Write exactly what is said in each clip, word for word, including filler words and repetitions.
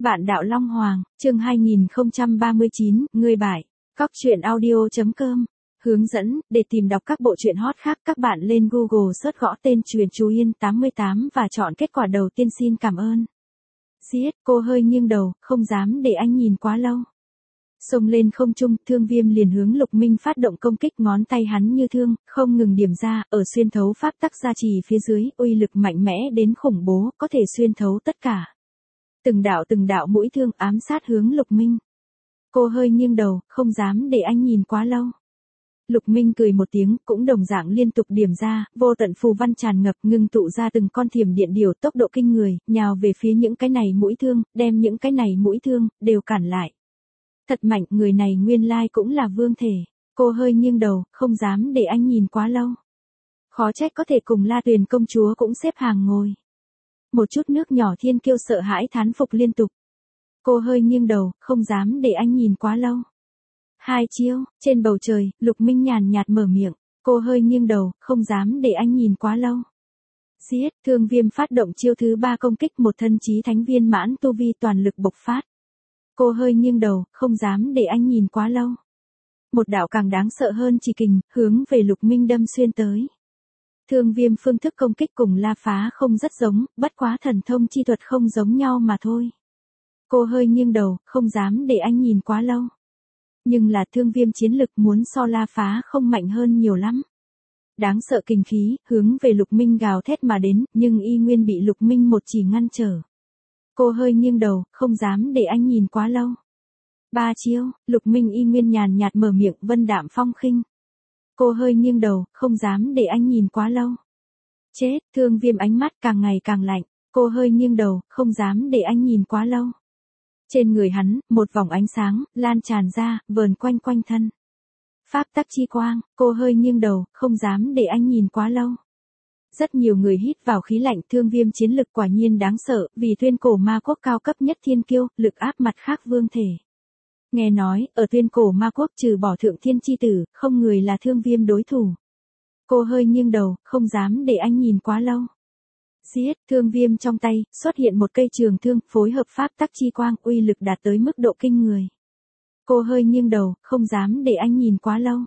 Vạn đạo Long Hoàng, chương hai nghìn không trăm ba mươi chín, người bại. Cóc truyện audio chấm com. Hướng dẫn, để tìm đọc các bộ truyện hot khác các bạn lên Google search gõ tên Truyện Chú Yên tám mươi tám và chọn kết quả đầu tiên xin cảm ơn. Giết, cô hơi nghiêng đầu, không dám để anh nhìn quá lâu. Xông lên không trung, Thương Viêm liền hướng Lục Minh phát động công kích, ngón tay hắn như thương, không ngừng điểm ra, ở xuyên thấu pháp tắc gia trì phía dưới, uy lực mạnh mẽ đến khủng bố, có thể xuyên thấu tất cả. Từng đạo từng đạo mũi thương ám sát hướng Lục Minh. Cô hơi nghiêng đầu, không dám để anh nhìn quá lâu. Lục Minh cười một tiếng, cũng đồng dạng liên tục điểm ra, vô tận phù văn tràn ngập, ngưng tụ ra từng con thiểm điện điểu tốc độ kinh người, nhào về phía những cái này mũi thương, đem những cái này mũi thương đều cản lại. Thật mạnh, người này nguyên lai cũng là vương thể. Cô hơi nghiêng đầu, không dám để anh nhìn quá lâu. Khó trách có thể cùng La Tuyền công chúa cũng xếp hàng ngồi. Một chút nước nhỏ thiên kiêu sợ hãi thán phục liên tục. Cô hơi nghiêng đầu, không dám để anh nhìn quá lâu. Hai chiêu, trên bầu trời, Lục Minh nhàn nhạt mở miệng. Cô hơi nghiêng đầu, không dám để anh nhìn quá lâu. Giết, Thương Viêm phát động chiêu thứ ba công kích, một thân chí thánh viên mãn tu vi toàn lực bộc phát. Cô hơi nghiêng đầu, không dám để anh nhìn quá lâu. Một đạo càng đáng sợ hơn chỉ kình, hướng về Lục Minh đâm xuyên tới. Thương Viêm phương thức công kích cùng La Phá không rất giống, bất quá thần thông chi thuật không giống nhau mà thôi. Cô hơi nghiêng đầu, không dám để anh nhìn quá lâu. Nhưng là Thương Viêm chiến lực muốn so La Phá không mạnh hơn nhiều lắm. Đáng sợ kình khí, hướng về Lục Minh gào thét mà đến, nhưng y nguyên bị Lục Minh một chỉ ngăn trở. Cô hơi nghiêng đầu, không dám để anh nhìn quá lâu. Ba chiêu, Lục Minh y nguyên nhàn nhạt mở miệng, vân đạm phong khinh. Cô hơi nghiêng đầu, không dám để anh nhìn quá lâu. Chết, Thương Viêm ánh mắt càng ngày càng lạnh. Cô hơi nghiêng đầu, không dám để anh nhìn quá lâu. Trên người hắn, một vòng ánh sáng, lan tràn ra, vờn quanh quanh thân. Pháp tắc chi quang, cô hơi nghiêng đầu, không dám để anh nhìn quá lâu. Rất nhiều người hít vào khí lạnh, Thương Viêm chiến lực quả nhiên đáng sợ, vì Tuyên Cổ Ma Quốc cao cấp nhất thiên kiêu, lực áp mặt khác vương thể. Nghe nói, ở Tuyên Cổ Ma Quốc trừ bỏ Thượng Thiên chi tử, không người là Thương Viêm đối thủ. Cô hơi nghiêng đầu, không dám để anh nhìn quá lâu. Giết, Thương Viêm trong tay, xuất hiện một cây trường thương, phối hợp pháp tắc chi quang, uy lực đạt tới mức độ kinh người. Cô hơi nghiêng đầu, không dám để anh nhìn quá lâu.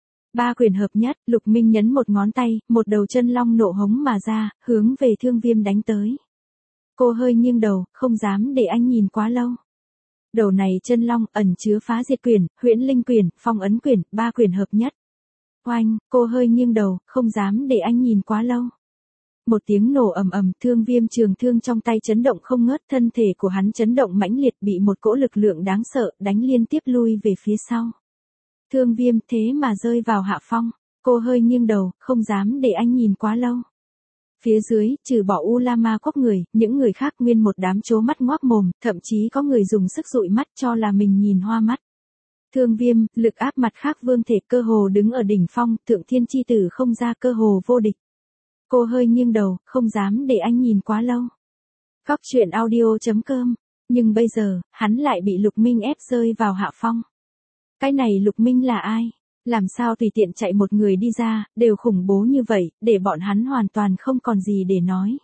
Ba quyền hợp nhất, Lục Minh nhấn một ngón tay, một đầu chân long nộ hống mà ra, hướng về Thương Viêm đánh tới. Cô hơi nghiêng đầu, không dám để anh nhìn quá lâu. Đầu này chân long ẩn chứa phá diệt quyền, huyễn linh quyền, phong ấn quyền, ba quyền hợp nhất. Oanh, cô hơi nghiêng đầu, không dám để anh nhìn quá lâu. Một tiếng nổ ầm ầm, Thương Viêm trường thương trong tay chấn động không ngớt, thân thể của hắn chấn động mãnh liệt, bị một cỗ lực lượng đáng sợ đánh liên tiếp lui về phía sau. Thương Viêm thế mà rơi vào hạ phong. Cô hơi nghiêng đầu, không dám để anh nhìn quá lâu. Phía dưới, trừ bỏ U La Ma Quốc người, những người khác nguyên một đám trố mắt ngoác mồm, thậm chí có người dùng sức dụi mắt cho là mình nhìn hoa mắt. Thương Viêm, lực áp mặt khác vương thể, cơ hồ đứng ở đỉnh phong, Thượng Thiên chi tử không ra, cơ hồ vô địch. Cô hơi nghiêng đầu, không dám để anh nhìn quá lâu. Cóc truyện audio chấm com. Nhưng bây giờ, hắn lại bị Lục Minh ép rơi vào hạ phong. Cái này Lục Minh là ai? Làm sao tùy tiện chạy một người đi ra, đều khủng bố như vậy, để bọn hắn hoàn toàn không còn gì để nói.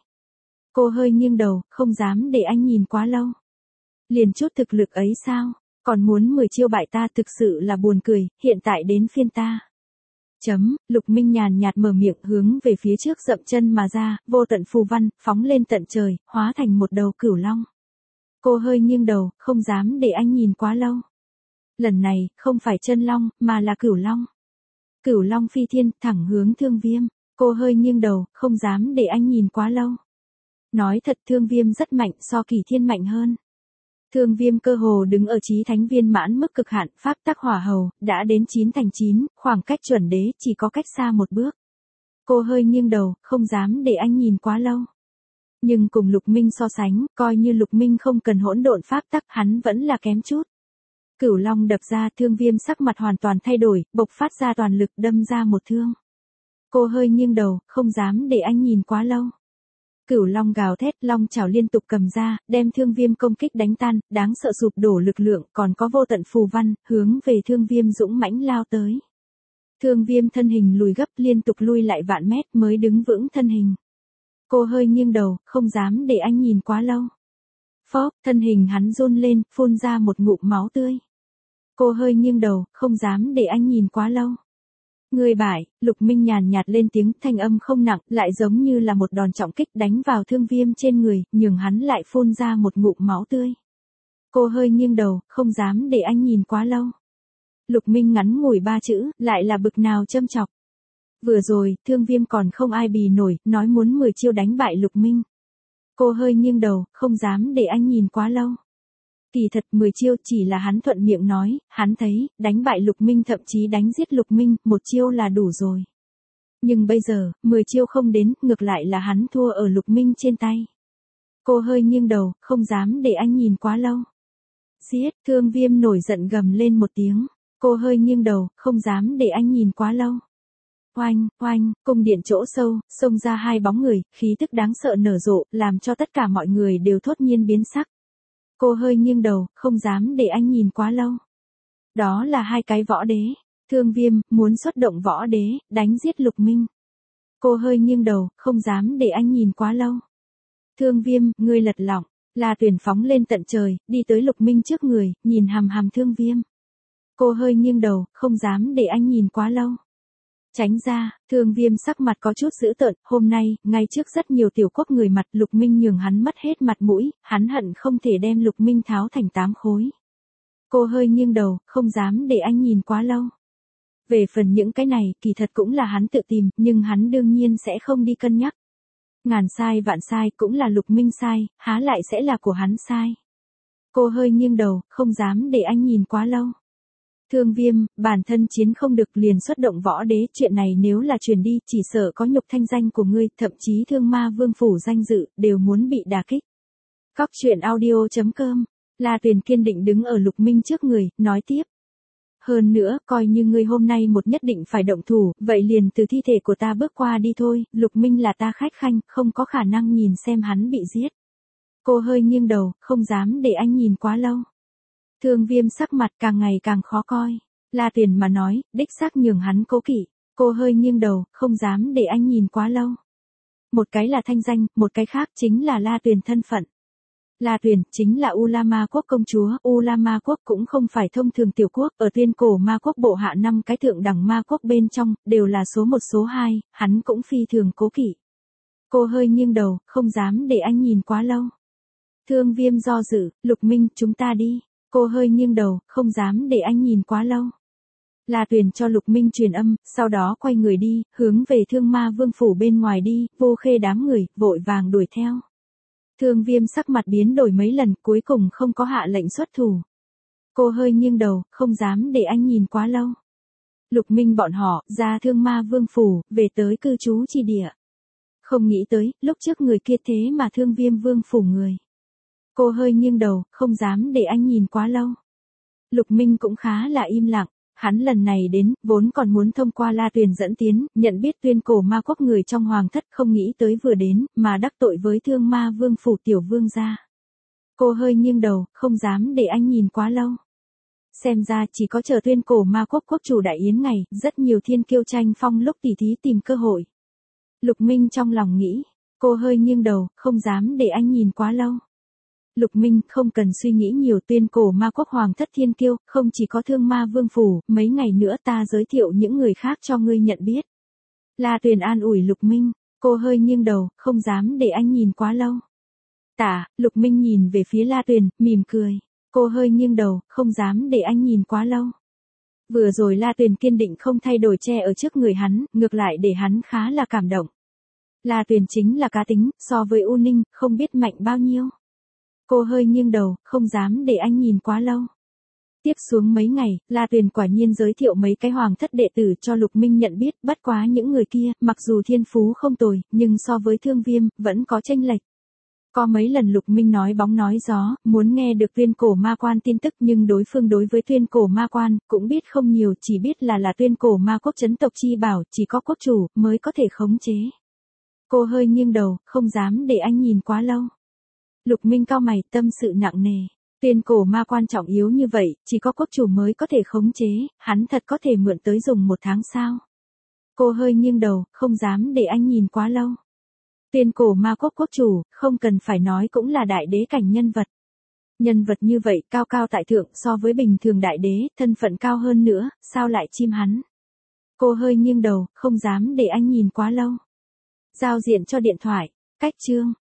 Cô hơi nghiêng đầu, không dám để anh nhìn quá lâu. Liền chút thực lực ấy sao? Còn muốn mười chiêu bại ta, thực sự là buồn cười, hiện tại đến phiên ta. Chấm, Lục Minh nhàn nhạt mở miệng, hướng về phía trước dậm chân mà ra, vô tận phù văn, phóng lên tận trời, hóa thành một đầu cửu long. Cô hơi nghiêng đầu, không dám để anh nhìn quá lâu. Lần này, không phải chân long, mà là cửu long. Cửu long phi thiên, thẳng hướng Thương Viêm. Cô hơi nghiêng đầu, không dám để anh nhìn quá lâu. Nói thật, Thương Viêm rất mạnh, so Kỳ Thiên mạnh hơn. Thương Viêm cơ hồ đứng ở chí thánh viên mãn mức cực hạn, pháp tắc hỏa hầu, đã đến chín thành chín, khoảng cách chuẩn đế chỉ có cách xa một bước. Cô hơi nghiêng đầu, không dám để anh nhìn quá lâu. Nhưng cùng Lục Minh so sánh, coi như Lục Minh không cần hỗn độn pháp tắc, hắn vẫn là kém chút. Cửu long đập ra, Thương Viêm sắc mặt hoàn toàn thay đổi, bộc phát ra toàn lực đâm ra một thương. Cô hơi nghiêng đầu, không dám để anh nhìn quá lâu. Cửu long gào thét, long chảo liên tục cầm ra, đem Thương Viêm công kích đánh tan, đáng sợ sụp đổ lực lượng, còn có vô tận phù văn, hướng về Thương Viêm dũng mãnh lao tới. Thương Viêm thân hình lùi gấp, liên tục lui lại vạn mét mới đứng vững thân hình. Cô hơi nghiêng đầu, không dám để anh nhìn quá lâu. Phốc, thân hình hắn run lên, phun ra một ngụm máu tươi. Cô hơi nghiêng đầu, không dám để anh nhìn quá lâu. Người bại, Lục Minh nhàn nhạt lên tiếng, thanh âm không nặng, lại giống như là một đòn trọng kích đánh vào Thương Viêm trên người, nhường hắn lại phun ra một ngụm máu tươi. Cô hơi nghiêng đầu, không dám để anh nhìn quá lâu. Lục Minh ngắn ngủi ba chữ, lại là bực nào châm chọc. Vừa rồi, Thương Viêm còn không ai bì nổi, nói muốn mười chiêu đánh bại Lục Minh. Cô hơi nghiêng đầu, không dám để anh nhìn quá lâu. Kỳ thật mười chiêu chỉ là hắn thuận miệng nói, hắn thấy, đánh bại Lục Minh thậm chí đánh giết Lục Minh, một chiêu là đủ rồi. Nhưng bây giờ, mười chiêu không đến, ngược lại là hắn thua ở Lục Minh trên tay. Cô hơi nghiêng đầu, không dám để anh nhìn quá lâu. Giết, Thương Viêm nổi giận gầm lên một tiếng. Cô hơi nghiêng đầu, không dám để anh nhìn quá lâu. Oanh, oanh, cung điện chỗ sâu, xông ra hai bóng người, khí tức đáng sợ nở rộ, làm cho tất cả mọi người đều thốt nhiên biến sắc. Cô hơi nghiêng đầu, không dám để anh nhìn quá lâu. Đó là hai cái võ đế. Thương Viêm, muốn xuất động võ đế, đánh giết Lục Minh. Cô hơi nghiêng đầu, không dám để anh nhìn quá lâu. Thương Viêm, ngươi lật lọng. La Tuyền phóng lên tận trời, đi tới Lục Minh trước người, nhìn hằm hằm Thương Viêm. Cô hơi nghiêng đầu, không dám để anh nhìn quá lâu. Tránh ra, Thương Viêm sắc mặt có chút dữ tợn, hôm nay, ngay trước rất nhiều tiểu quốc người mặt, Lục Minh nhường hắn mất hết mặt mũi, hắn hận không thể đem Lục Minh tháo thành tám khối. Cô hơi nghiêng đầu, không dám để anh nhìn quá lâu. Về phần những cái này, kỳ thật cũng là hắn tự tìm, nhưng hắn đương nhiên sẽ không đi cân nhắc. Ngàn sai vạn sai cũng là Lục Minh sai, há lại sẽ là của hắn sai. Cô hơi nghiêng đầu, không dám để anh nhìn quá lâu. Thương Viêm, bản thân chiến không được liền xuất động võ đế, chuyện này nếu là truyền đi, chỉ sợ có nhục thanh danh của ngươi, thậm chí Thương Ma Vương phủ danh dự, đều muốn bị đả kích. Cóc truyện audio chấm com, La Tuyền kiên định đứng ở Lục Minh trước người, nói tiếp. Hơn nữa, coi như ngươi hôm nay một nhất định phải động thủ, vậy liền từ thi thể của ta bước qua đi thôi, Lục Minh là ta khách khanh, không có khả năng nhìn xem hắn bị giết. Cô hơi nghiêng đầu, không dám để anh nhìn quá lâu. Thương Viêm sắc mặt càng ngày càng khó coi. La Tuyền mà nói, đích xác nhường hắn cố kỵ. Cô hơi nghiêng đầu, không dám để anh nhìn quá lâu. Một cái là thanh danh, một cái khác chính là La Tuyền thân phận. La Tuyền chính là U La Ma quốc công chúa, U La Ma quốc cũng không phải thông thường tiểu quốc, ở Tuyên Cổ Ma quốc bộ hạ năm cái thượng đẳng ma quốc bên trong, đều là số một số hai, hắn cũng phi thường cố kỵ. Cô hơi nghiêng đầu, không dám để anh nhìn quá lâu. Thương Viêm do dự, Lục Minh, chúng ta đi. Cô hơi nghiêng đầu, không dám để anh nhìn quá lâu. La Tuyền cho Lục Minh truyền âm, sau đó quay người đi, hướng về Thương Ma Vương phủ bên ngoài đi, Vô Khê đám người, vội vàng đuổi theo. Thương Viêm sắc mặt biến đổi mấy lần, cuối cùng không có hạ lệnh xuất thủ. Cô hơi nghiêng đầu, không dám để anh nhìn quá lâu. Lục Minh bọn họ, ra Thương Ma Vương phủ, về tới cư trú chi địa. Không nghĩ tới, lúc trước người kia thế mà Thương Viêm Vương phủ người. Cô hơi nghiêng đầu, không dám để anh nhìn quá lâu. Lục Minh cũng khá là im lặng, hắn lần này đến, vốn còn muốn thông qua La Tuyền dẫn tiến, nhận biết Tuyên Cổ Ma quốc người trong hoàng thất, không nghĩ tới vừa đến, mà đắc tội với Thương Ma Vương phủ tiểu vương gia. Cô hơi nghiêng đầu, không dám để anh nhìn quá lâu. Xem ra chỉ có chờ Tuyên Cổ Ma quốc quốc chủ đại yến ngày, rất nhiều thiên kiêu tranh phong lúc tỉ thí tìm cơ hội. Lục Minh trong lòng nghĩ, cô hơi nghiêng đầu, không dám để anh nhìn quá lâu. Lục Minh, không cần suy nghĩ nhiều, Tuyên Cổ Ma quốc hoàng thất thiên kiêu, không chỉ có Thương Ma Vương phủ, mấy ngày nữa ta giới thiệu những người khác cho ngươi nhận biết. La Tuyền an ủi Lục Minh, cô hơi nghiêng đầu, không dám để anh nhìn quá lâu. Tả, Lục Minh nhìn về phía La Tuyền, mỉm cười. Cô hơi nghiêng đầu, không dám để anh nhìn quá lâu. Vừa rồi La Tuyền kiên định không thay đổi che ở trước người hắn, ngược lại để hắn khá là cảm động. La Tuyền chính là cá tính, so với U Ninh, không biết mạnh bao nhiêu. Cô hơi nghiêng đầu, không dám để anh nhìn quá lâu. Tiếp xuống mấy ngày, La Tuyền quả nhiên giới thiệu mấy cái hoàng thất đệ tử cho Lục Minh nhận biết, bất quá những người kia, mặc dù thiên phú không tồi, nhưng so với Thương Viêm, vẫn có chênh lệch. Có mấy lần Lục Minh nói bóng nói gió, muốn nghe được Tuyên Cổ Ma quan tin tức, nhưng đối phương đối với Tuyên Cổ Ma quan, cũng biết không nhiều, chỉ biết là là Tuyên Cổ Ma quốc chấn tộc chi bảo, chỉ có quốc chủ, mới có thể khống chế. Cô hơi nghiêng đầu, không dám để anh nhìn quá lâu. Lục Minh cau mày, tâm sự nặng nề. Tuyên Cổ Ma quan trọng yếu như vậy, chỉ có quốc chủ mới có thể khống chế, hắn thật có thể mượn tới dùng một tháng sao? Cô hơi nghiêng đầu, không dám để anh nhìn quá lâu. Tuyên Cổ Ma quốc quốc chủ, không cần phải nói cũng là đại đế cảnh nhân vật. Nhân vật như vậy cao cao tại thượng so với bình thường đại đế, thân phận cao hơn nữa, sao lại chim hắn? Cô hơi nghiêng đầu, không dám để anh nhìn quá lâu. Giao diện cho điện thoại. Cách chương.